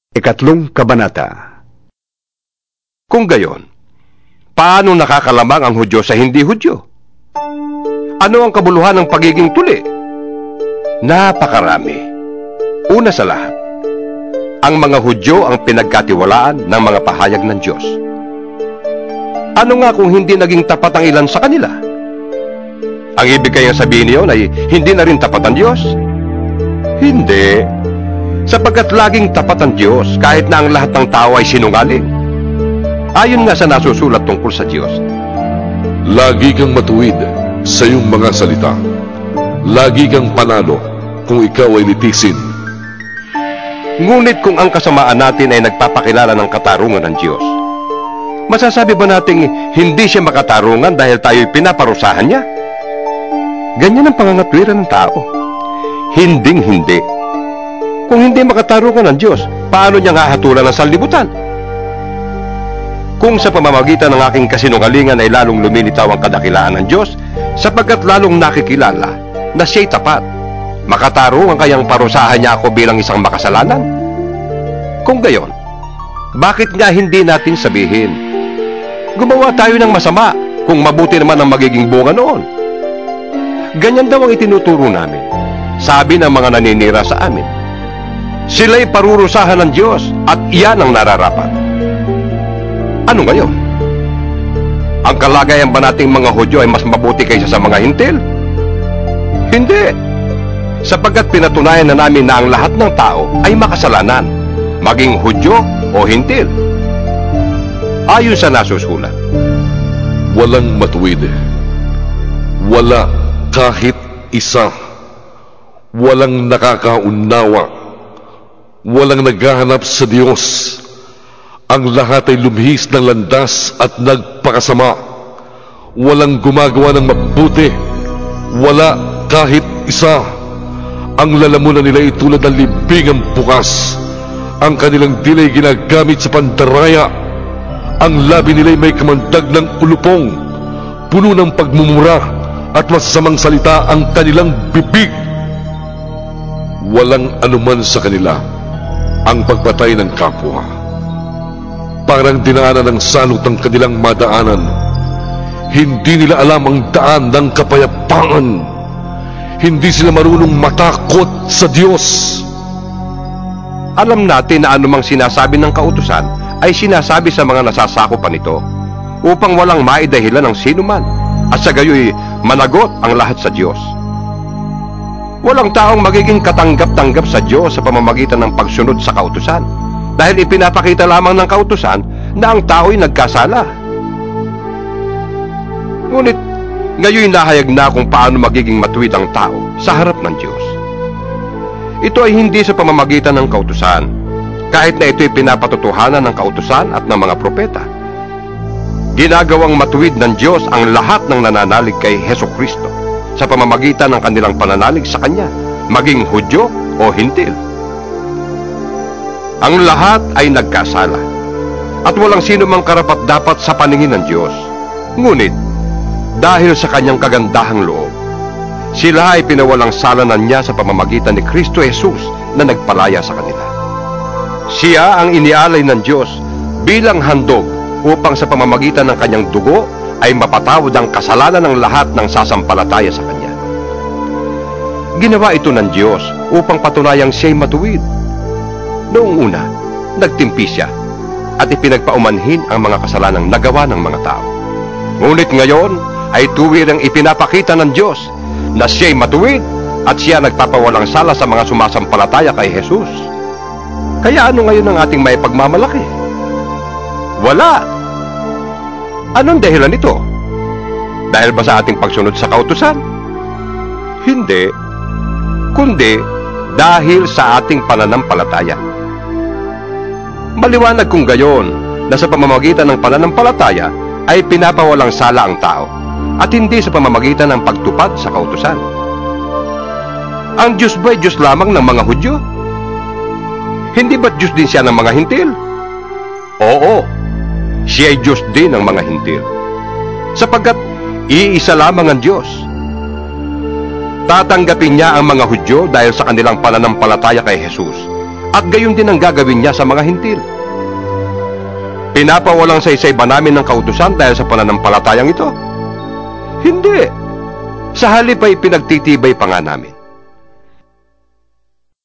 Ikatlong Kabanata. Kung gayon, paano nakakalamang ang Hudyo sa hindi Hudyo? Ano ang kabuluhan ng pagiging tuli? Napakarami. Una sa lahat, ang mga Hudyo ang pinagkatiwalaan ng mga pahayag ng Diyos. Ano nga kung hindi naging tapat ang ilan sa kanila? Ang ibig kayang sabihin niyon ay hindi na rin tapat ang Diyos? Hindi. Sapagkat laging tapat ang Diyos kahit na ang lahat ng tao ay sinungaling. Ayon nga sa nasusulat tungkol sa Diyos, lagi kang matuwid sa iyong mga salita. Lagi kang panalo kung ikaw ay litisin. Ngunit kung ang kasamaan natin ay nagpapakilala ng katarungan ng Diyos, masasabi ba nating hindi siya makatarungan dahil tayo'y pinaparusahan niya? Ganyan ang pangangatwiran ng tao. Hinding-hindi. Kung hindi makatarungan ng Diyos, paano niya hahatulan ng sanlibutan? Kung sa pamamagitan ng aking kasinungalingan ay lalong lumilitaw ang kadakilaan ng Diyos, sapagkat lalong nakikilala na siya'y tapat, makatarungan kayang parusahan niya ako bilang isang makasalanan? Kung gayon, bakit nga hindi natin sabihin, gumawa tayo ng masama kung mabuti naman ang magiging bunga noon? Ganyan daw ang itinuturo namin, sabi ng mga naninira sa amin. Sila'y parurusahan ng Diyos at iyan ang nararapat. Ano ngayon? Ang kalagayan ba nating mga Hudyo ay mas mabuti kaysa sa mga Hintil? Hindi. Sapagkat pinatunayan na namin na ang lahat ng tao ay makasalanan, maging Hudyo o Hintil. Ayon sa nasusulat, walang matuwid. Wala kahit isa. Walang nakakaunawa. Walang naghahanap sa Diyos. Ang lahat ay lumihis ng landas at nagpakasama. Walang gumagawa ng mabuti. Wala kahit isa. Ang lalamunan nila ay tulad ng libingang bukas. Ang kanilang dilay ginagamit sa pandaraya. Ang labi nila ay may kamandag ng ulupong. Puno ng pagmumura at masasamang salita ang kanilang bibig. Walang anuman sa kanila ang pagpatay ng kapwa. Parang dinaanan ng salot ang kanilang madaanan. Hindi nila alam ang daan ng kapayapaan. Hindi sila marunong matakot sa Diyos. Alam natin na anumang sinasabi ng kautusan ay sinasabi sa mga nasasakupan nito upang walang maidahilan ng sinuman at sa gayoy managot ang lahat sa Diyos. Walang taong magiging katanggap-tanggap sa Diyos sa pamamagitan ng pagsunod sa kautusan dahil ipinapakita lamang ng kautusan na ang tao'y nagkasala. Ngunit ngayon nahayag na kung paano magiging matuwid ang tao sa harap ng Diyos. Ito ay hindi sa pamamagitan ng kautusan, kahit na ito'y pinapatotohanan ng kautusan at ng mga propeta. Ginagawang matuwid ng Diyos ang lahat ng nananalig kay Hesukristo sa pamamagitan ng kanilang pananalig sa Kanya, maging Hudyo o Hintil. Ang lahat ay nagkasala, at walang sino mang karapat-dapat sa paningin ng Diyos. Ngunit, dahil sa Kanyang kagandahang loob, sila ay pinawalang salanan niya sa pamamagitan ni Kristo Jesus na nagpalaya sa kanila. Siya ang inialay ng Diyos bilang handog upang sa pamamagitan ng Kanyang dugo ay mapatawad ang kasalanan ng lahat ng sasampalataya sa Kanya. Ginawa ito ng Diyos upang patunayang siya'y matuwid. Noong una, nagtimpi siya at ipinagpaumanhin ang mga kasalanang nagawa ng mga tao. Ngunit ngayon ay tuwirang ipinapakita ng Diyos na siya'y matuwid at siya nagpapawalang sala sa mga sumasampalataya kay Jesus. Kaya ano ngayon ang ating may pagmamalaki? Wala! Anong dahilan nito? Dahil ba sa ating pagsunod sa kautusan? Hindi, kundi dahil sa ating pananampalataya. Maliwanag kung gayon na sa pamamagitan ng pananampalataya ay pinapawalang sala ang tao at hindi sa pamamagitan ng pagtupad sa kautusan. Ang Diyos ba ay Diyos lamang ng mga Hudyo? Hindi ba't Diyos din siya ng mga Hintil? Oo, siya ay Diyos din ng mga Hintil, sapagkat iisa lamang ang Diyos. Tatanggapin niya ang mga Hudyo dahil sa kanilang pananampalataya kay Jesus At gayon din ang gagawin niya sa mga hintil. Pinapawalang saysay ba namin ng kautusan dahil sa pananampalatayang ito? Hindi. Sa halip ay pinagtitibay pa nga namin.